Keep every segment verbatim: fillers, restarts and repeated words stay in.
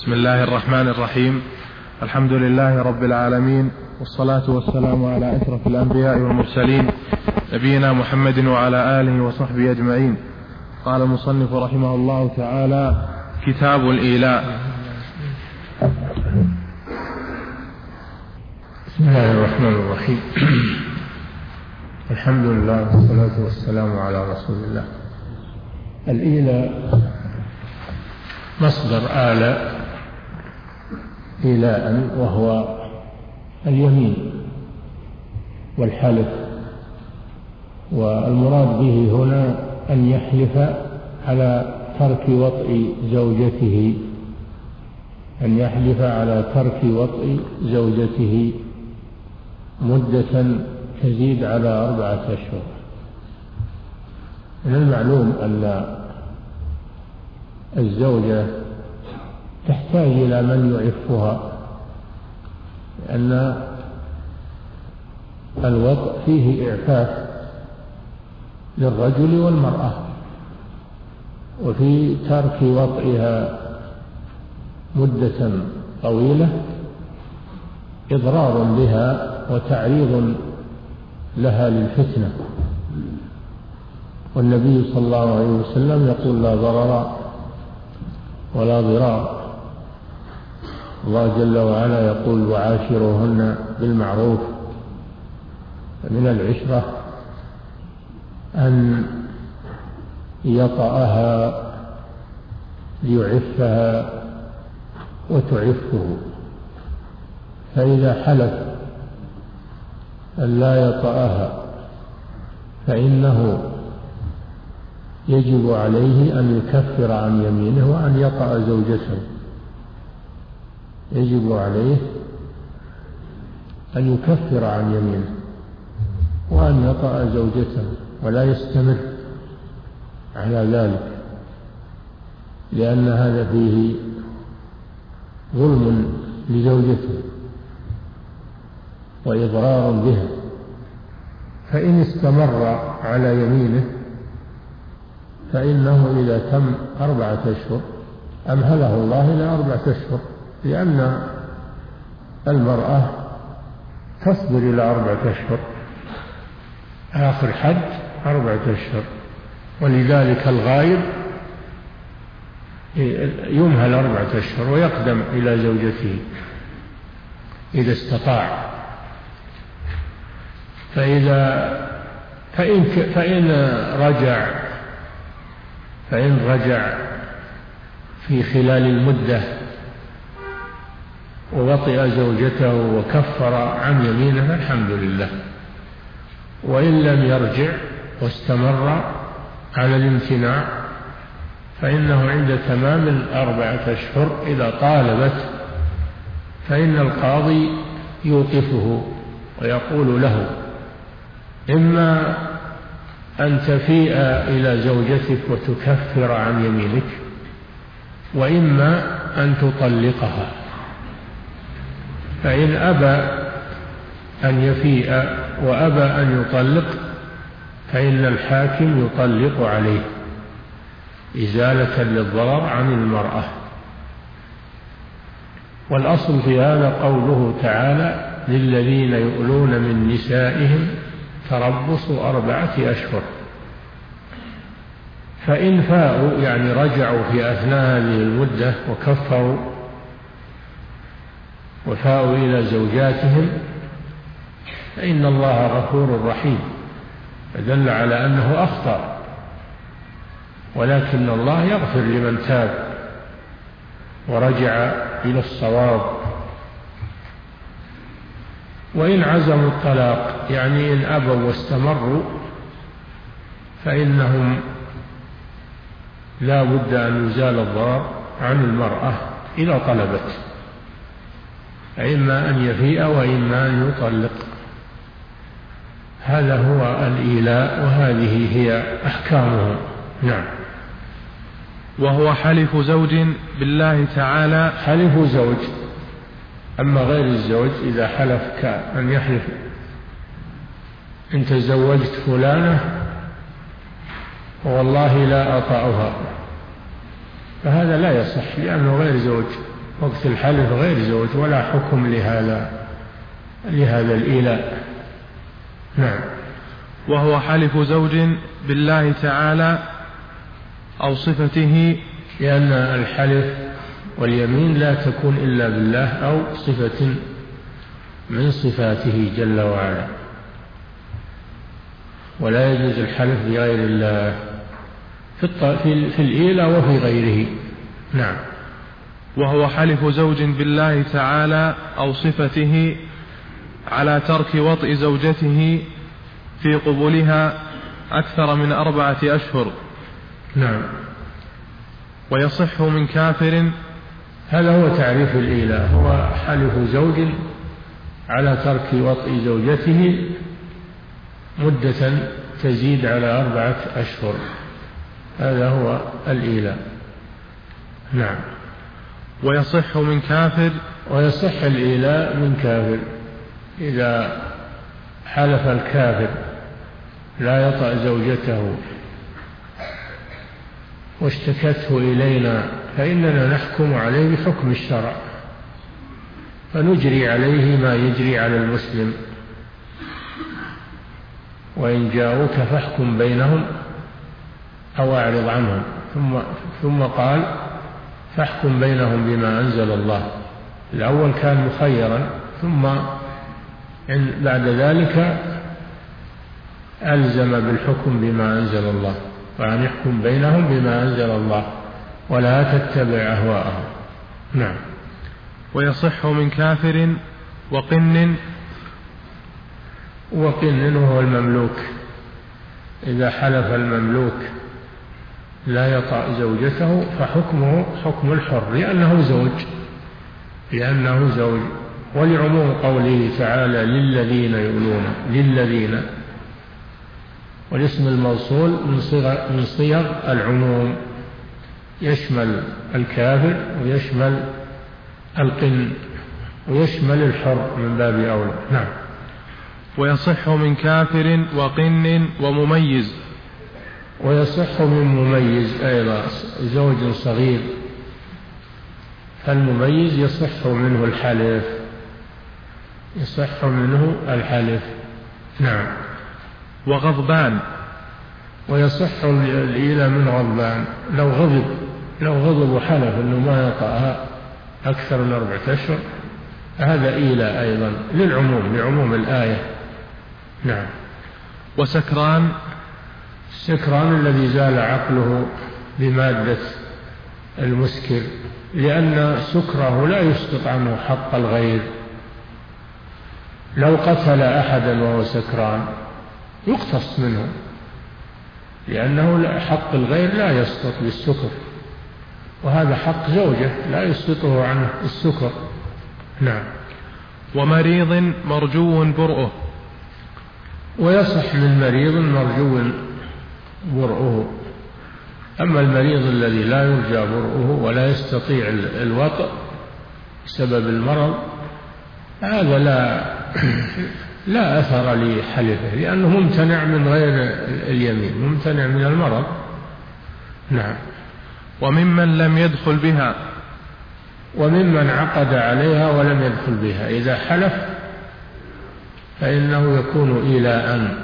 بسم الله الرحمن الرحيم. الحمد لله رب العالمين، والصلاة والسلام على أشرف الأنبياء والمرسلين، نبينا محمد وعلى آله وصحبه أجمعين. قال المصنف رحمه الله تعالى: كتاب الإيلاء. بسم الله الرحمن الرحيم. الحمد لله والصلاة والسلام على رسول الله. الإيلاء مصدر آل إيلاء، وهو اليمين والحلف، والمراد به هنا أن يحلف على ترك وطء زوجته أن يحلف على ترك وطء زوجته مدة تزيد على أربعة أشهر. من المعلوم أن الزوجة تحتاج إلى من يعفها، لأن الوطء فيه إعفاف للرجل والمرأة، وفي ترك وطئها مدة طويلة إضرار بها وتعريض لها للفتنة. والنبي صلى الله عليه وسلم يقول: لا ضرر ولا ضرار. الله جل وعلا يقول: وعاشروهن بالمعروف. من العشرة أن يطأها ليعفها وتعفه، فإذا حلف أن لا يطأها فإنه يجب عليه أن يكفر عن يمينه وأن يطأ زوجته. يجب عليه أن يكفر عن يمينه وأن يطأ زوجته، ولا يستمر على ذلك، لأن هذا فيه ظلم لزوجته وإضرار بها. فإن استمر على يمينه فإنه إذا تم أربعة أشهر أمهله الله إلى أربعة أشهر، لأن المرأة تصبر إلى أربعة أشهر، آخر حد أربعة أشهر. ولذلك الغائب يمهل أربعة أشهر ويقدم إلى زوجته إذا استطاع. فإذا فإن فإن رجع فإن رجع في خلال المدة ووطئ زوجته وكفر عن يمينه الحمد لله. وإن لم يرجع واستمر على الامتناع فإنه عند تمام الأربعة أشهر إذا طالبت فإن القاضي يوقفه ويقول له: إما أن تفيء إلى زوجتك وتكفر عن يمينك، وإما أن تطلقها. فإن أبى أن يفيء وأبى أن يطلق فإن الحاكم يطلق عليه إزالة للضرر عن المرأة. والأصل في هذا قوله تعالى: للذين يؤلون من نسائهم تربص أربعة أشهر. فإن فاءوا يعني رجعوا في أثناء هذه المدة وكفروا وفاءوا إلى زوجاتهم فإن الله غفور رحيم، فدل على أنه أخطأ، ولكن الله يغفر لمن تاب ورجع إلى الصواب. وإن عزموا الطلاق يعني إن أبوا واستمروا فإنهم لا بد أن يزال الضرر عن المرأة إذا طلبت، إما أن يفيء وإما أن يطلق. هذا هو الإيلاء، وهذه هي أحكامه. نعم. وهو حلف زوج بالله تعالى. حلف زوج. أما غير الزوج إذا حلف كأن يحلف: إن تزوجت فلانة والله لا أطأها، فهذا لا يصح لأنه غير زوج. وقت الحلف غير زوج ولا حكم لهذا لهذا الإيلاء. نعم. وهو حلف زوج بالله تعالى أو صفته، لأن الحلف واليمين لا تكون إلا بالله أو صفة من صفاته جل وعلا، ولا يجوز الحلف بغير الله في الإيلاء وفي غيره. نعم. وهو حلف زوج بالله تعالى أو صفته على ترك وطئ زوجته في قبولها أكثر من أربعة أشهر. نعم. ويصح من كافر. هذا هو تعريف الإيلاء، هو حلف زوج على ترك وطئ زوجته مدة تزيد على أربعة أشهر، هذا هو الإيلاء. نعم. ويصح من كافر. ويصح الإيلاء من كافر، إذا حلف الكافر لا يطأ زوجته واشتكته إلينا فإننا نحكم عليه بحكم الشرع، فنجري عليه ما يجري على المسلم. وإن جاءوك فاحكم بينهم أو أعرض عنهم. ثم ثم قال فاحكم بينهم بما أنزل الله. الأول كان مخيرا، ثم بعد ذلك ألزم بالحكم بما أنزل الله، وأن يحكم بينهم بما أنزل الله ولا تتبع أهواءهم. نعم. ويصح من كافر وقن. وقن هو المملوك، إذا حلف المملوك لا يطأ زوجته فحكمه حكم الحر، لأنه زوج لأنه زوج ولعموم قوله تعالى للذين يؤلون، للذين، والاسم الموصول من صيغ من صيغ العموم، يشمل الكافر ويشمل القن ويشمل الحر من باب أولى. نعم. ويصح من كافر وقن ومميز. ويصح من مميز أيضا، زوج صغير، فالمميز يصح منه الحلف يصح منه الحلف. نعم. وغضبان. ويصح الإيلاء من غضبان، لو غضب لو غضب وحلف أنه ما يطأها أكثر من أربعة أشهر، هذا إيلاء أيضا للعموم، لعموم الآية. نعم. وسكران. السكران الذي زال عقله بمادة المسكر، لأن سكره لا يسقط عنه حق الغير. لو قتل أحدا وهو سكران يقتص منه، لأنه حق الغير لا يسقط بالسكر، وهذا حق زوجة لا يسقطه عنه السكر. نعم. ومريض مرجو برؤه. ويصح من مريض مرجو برؤه. أما المريض الذي لا يرجى برؤه ولا يستطيع الوطء بسبب المرض، هذا لا لا أثر لحلفه، لأنه ممتنع من غير اليمين، ممتنع من المرض. نعم. وممن لم يدخل بها. وممن عقد عليها ولم يدخل بها، إذا حلف فإنه يكون إيلاء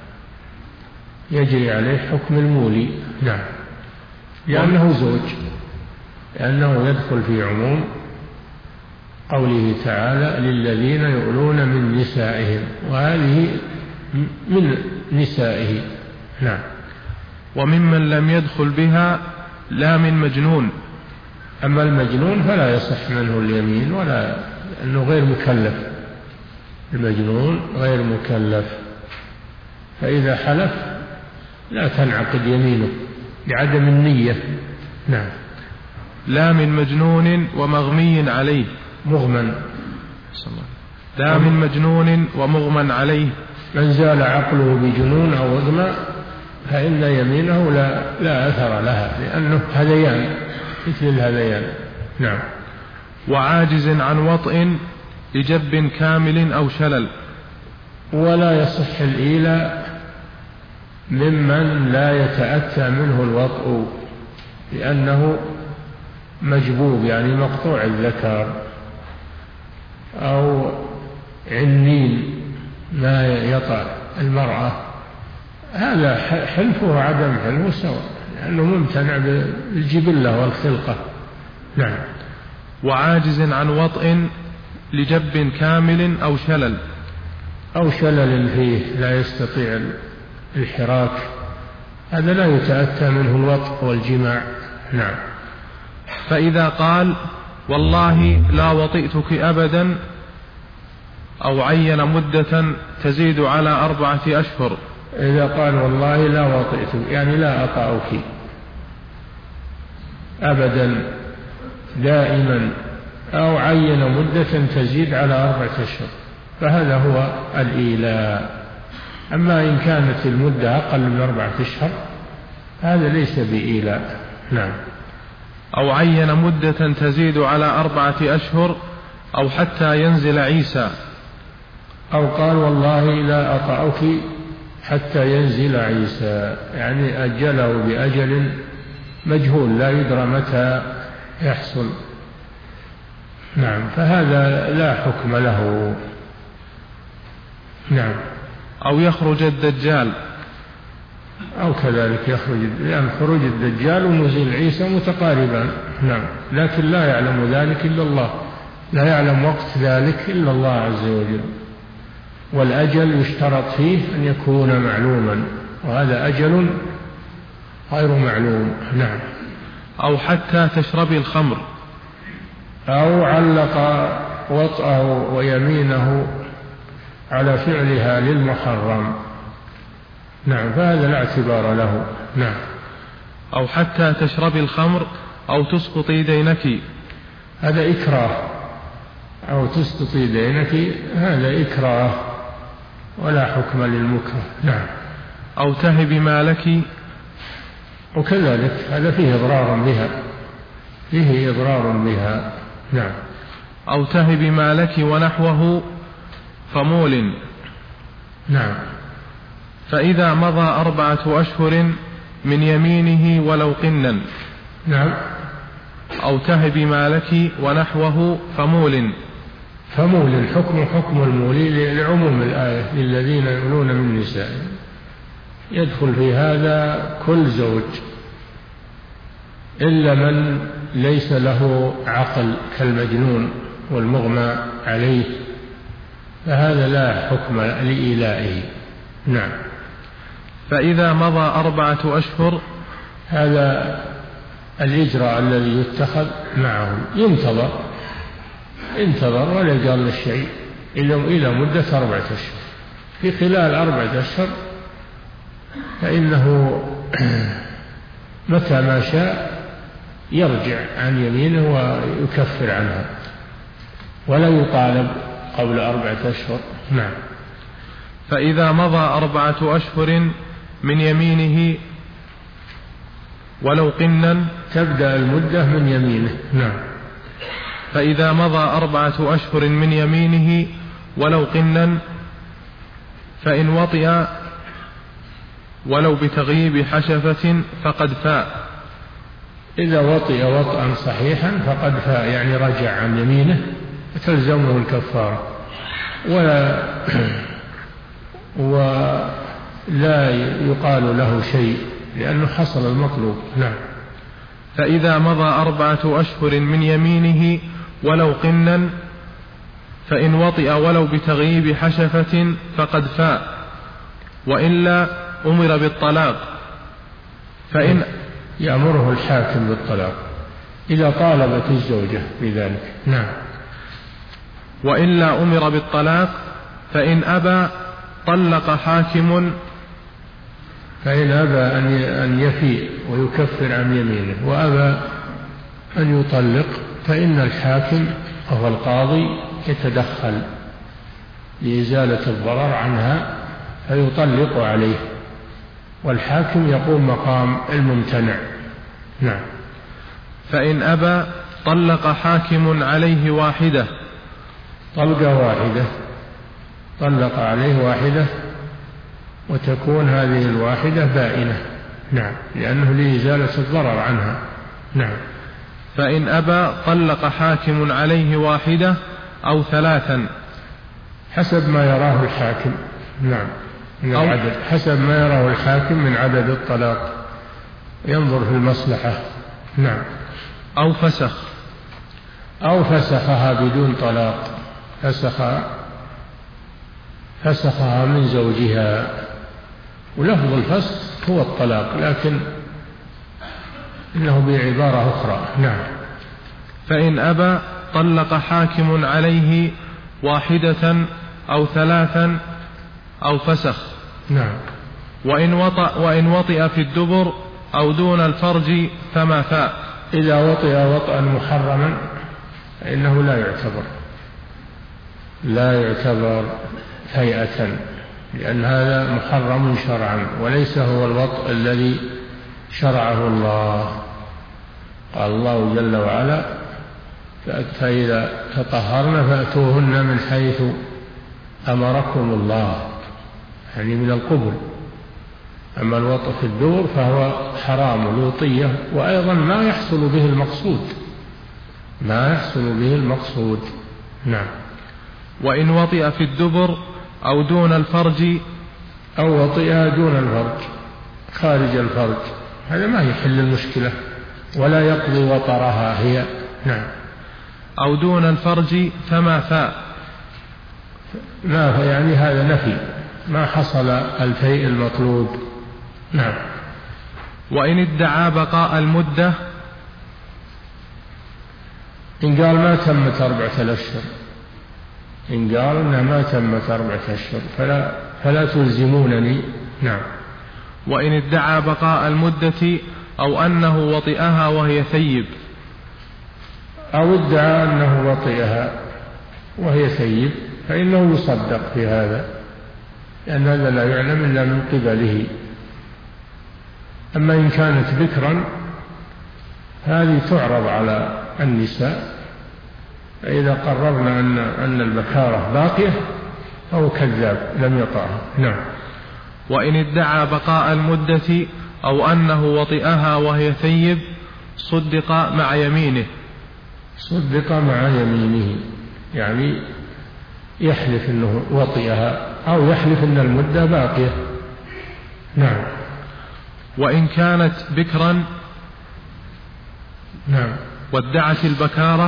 يجري عليه حكم المولي. نعم. لأنه زوج، لأنه يدخل في عموم قوله تعالى للذين يؤلون من نسائهم، وهذه من نسائه. نعم. وممن لم يدخل بها لا من مجنون. أما المجنون فلا يصح منه اليمين، ولا، لأنه غير مكلف، المجنون غير مكلف، فإذا حلف لا تنعقد يمينه لعدم النية. نعم. لا من مجنون ومغمي عليه. مغمن. لا من مجنون ومغمى عليه. من زال عقله بجنون أو إغمى فإن يمينه لا, لا أثر لها، لأنه هذيان مثل الهذيان. نعم. وعاجز عن وطئ لجب كامل أو شلل. ولا يصح الإيلاء ممن لا يتأتى منه الوطء، لأنه مجبوب يعني مقطوع الذكر، أو عنين ما يطع المرأة، هذا حلفه وعدم حلفه سواء، لأنه ممتنع بالجبلة والخلقة. نعم. وعاجز عن وطئ لجب كامل أو شلل أو شلل فيه لا يستطيع الحراك، هذا لا يتأتى منه الوطء والجماع. نعم. فإذا قال والله لا وطئتك أبدا، أو عين مدة تزيد على أربعة أشهر. إذا قال والله لا وطئتك يعني لا أطأك أبدا دائما، أو عين مدة تزيد على أربعة أشهر، فهذا هو الإيلاء. أما إن كانت المدة أقل من أربعة أشهر هذا ليس بإيلاء. نعم. أو عين مدة تزيد على أربعة أشهر، أو حتى ينزل عيسى. أو قال والله لا أطأك حتى ينزل عيسى، يعني أجله بأجل مجهول لا يدرى متى يحصل. نعم. فهذا لا حكم له. نعم. أو يخرج الدجال، أو كذلك يخرج، لأن خروج الدجال ونزول عيسى متقاربان. نعم. لكن لا يعلم ذلك إلا الله، لا يعلم وقت ذلك إلا الله عز وجل، والأجل يشترط فيه أن يكون معلوما، وهذا أجل غير معلوم. نعم. أو حتى تشربي الخمر، أو علق وطأه ويمينه على فعلها للمحرم. نعم. فهذا لا اعتبار له. نعم. أو حتى تشربي الخمر، أو تسقطي دينك، هذا إكراه. أو تسقطي دينك هذا إكراه ولا حكم للمكره. نعم. أو تهبي مالك، وكذلك هذا فيه إضرار بها، فيه إضرار بها. نعم. أو تهبي مالك ونحوه فمول. نعم. فإذا مضى أربعة أشهر من يمينه ولو قنا. نعم. أو تهبي مالك ونحوه فمول. فمول الحكم حكم المولي لعموم الآية للذين يولون من نسائهم، يدخل في هذا كل زوج إلا من ليس له عقل كالمجنون والمغمى عليه، فهذا لا حكم لإيلائه. نعم. فإذا مضى أربعة أشهر، هذا الإجراء الذي يتخذ معهم، ينتظر انتظر ولا قال الشيء إلى مدة أربعة أشهر. في خلال أربعة أشهر فإنه متى ما شاء يرجع عن يمينه ويكفر عنها، ولا يطالب قبل أربعة أشهر. نعم. فإذا مضى أربعة أشهر من يمينه ولو قنا، تبدأ المدة من يمينه. نعم. فإذا مضى أربعة أشهر من يمينه ولو قنا، فإن وطئ ولو بتغييب حشفة فقد فاء. إذا وطئ وطئا صحيحا فقد فاء، يعني رجع عن يمينه فتلزمه الكفارة، ولا ولا يقال له شيء لأنه حصل المطلوب. نعم. فإذا مضى أربعة أشهر من يمينه ولو قنا، فإن وطئ ولو بتغييب حشفة فقد فاء، وإلا أمر بالطلاق. فإن يأمره الحاكم بالطلاق إذا طالبت الزوجة بذلك. نعم. وإلا أمر بالطلاق، فإن أبى طلق حاكم. فإن أبى أن يفيء ويكفر عن يمينه وأبى أن يطلق، فإن الحاكم وهو القاضي يتدخل لإزالة الضرر عنها فيطلق عليه، والحاكم يقوم مقام الممتنع. نعم. فإن أبى طلق حاكم عليه واحدة، طلقة واحدة، طلق عليه واحدة، وتكون هذه الواحدة بائنة. نعم. لأنه لإزالة الضرر عنها. نعم. فإن أبى طلق حاكم عليه واحدة أو ثلاثا حسب ما يراه الحاكم. نعم، من العدد، حسب ما يراه الحاكم من عدد الطلاق، ينظر في المصلحة. نعم. أو فسخ أو فسخها بدون طلاق، فسخها فسخها من زوجها، ولفظ الفسخ هو الطلاق لكن إنه بعبارة أخرى. نعم. فإن أبى طلق حاكم عليه واحدة أو ثلاثا أو فسخ. نعم. وإن وطئ, وإن وطئ في الدبر أو دون الفرج فما فاء. إذا وطئ وطئا محرما فإنه لا يعتبر لا يعتبر هيئة، لأن هذا محرم شرعا وليس هو الوطء الذي شرعه الله. قال الله جل وعلا: فإذا تطهرن فأتوهن من حيث أمركم الله، يعني من القبل. أما الوطء في الدبر فهو حرام لوطية، وأيضا ما يحصل به المقصود ما يحصل به المقصود. نعم. وإن وطئ في الدبر أو دون الفرج أو وطئها دون الفرج خارج الفرج، هذا ما يحل المشكلة ولا يقضي وطرها هي. نعم. أو دون الفرج فما فاء. ما يعني هذا نفي، ما حصل الفيء المطلوب. نعم. وإن ادعى بقاء المدة، إن قال ما تمت أربعة الأشهر إن قال إنها ما تمت أربعة أشهر فلا, فلا تلزمونني. نعم. وإن ادعى بقاء المدة أو أنه وطئها وهي ثيب، أو ادعى أنه وطئها وهي ثيب فإنه يصدق في هذا، لأن هذا لا يعلم إلا من قبله. أما إن كانت بكرا هذه تعرض على النساء، فإذا قررنا أن أن البكارة باقية فهو كذاب لم يطعها. نعم. وإن ادعى بقاء المدة أو أنه وطئها وهي ثيب صدق مع يمينه. صدق مع يمينه يعني يحلف أنه وطئها أو يحلف أن المدة باقية. نعم. وإن كانت بكرا نعم وادعت البكارة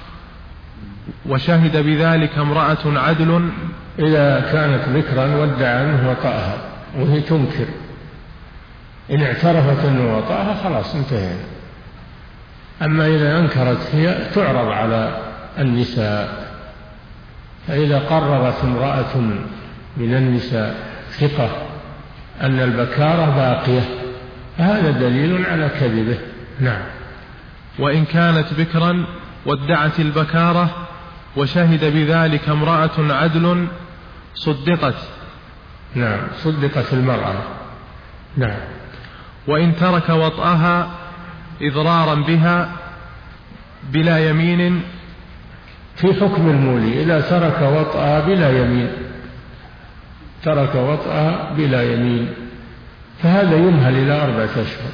وشهد بذلك امرأة عدل، إذا كانت بكرا وادعى أنه وطأها وهي تنكر، إن اعترفت أنه وطأها خلاص انتهينا. أما إذا أنكرت هي تعرض على النساء، فإذا قررت امرأة من النساء ثقة أن البكارة باقية فهذا دليل على كذبه. نعم. وإن كانت بكرا وادعت البكارة وشهد بذلك امرأة عدل صدقت. نعم، صدقت المرأة. نعم. وإن ترك وطئها إضرارا بها بلا يمين، في حكم المولي إذا ترك وطئها بلا يمين ترك وطئها بلا يمين فهذا يمهل إلى أربعة أشهر،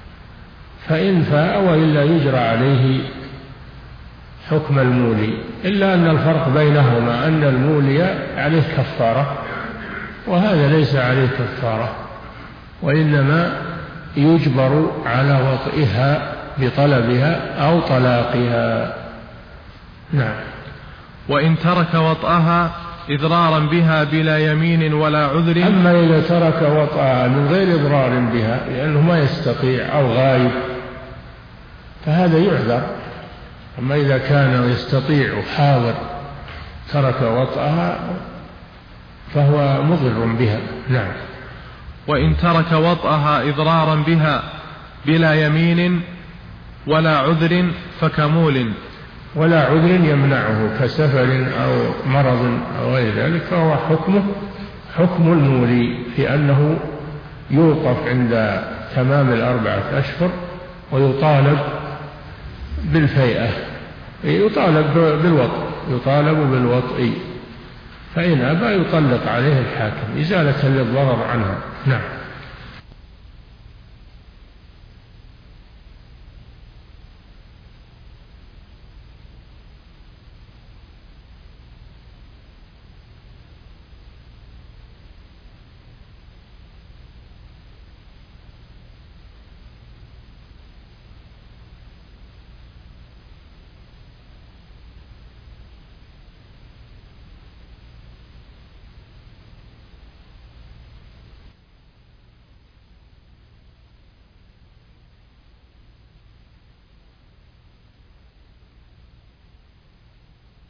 فإن فاء وإلا يجرى عليه حكم المولي، إلا أن الفرق بينهما أن المولي عليه كفارة وهذا ليس عليه كفارة، وإنما يجبر على وطئها بطلبها أو طلاقها. نعم. وإن ترك وطئها إضرارا بها بلا يمين ولا عذر، أما إذا ترك وطئها من غير إضرار بها لأنه ما يستطيع أو غايب فهذا يعذر. أما إذا كان يستطيع حاضر ترك وطئها فهو مضر بها. نعم. وإن ترك وطئها إضرارا بها بلا يمين ولا عذر فكمول. ولا عذر يمنعه كسفر أو مرض أو غير ذلك فهو حكمه حكم المولي في أنه يوقف عند تمام الأربعة أشهر ويطالب بالفيئة، يطالب بالوطء يطالب بالوطء فإن أبى يطلق عليه الحاكم إزالة للضرر عنها. نعم.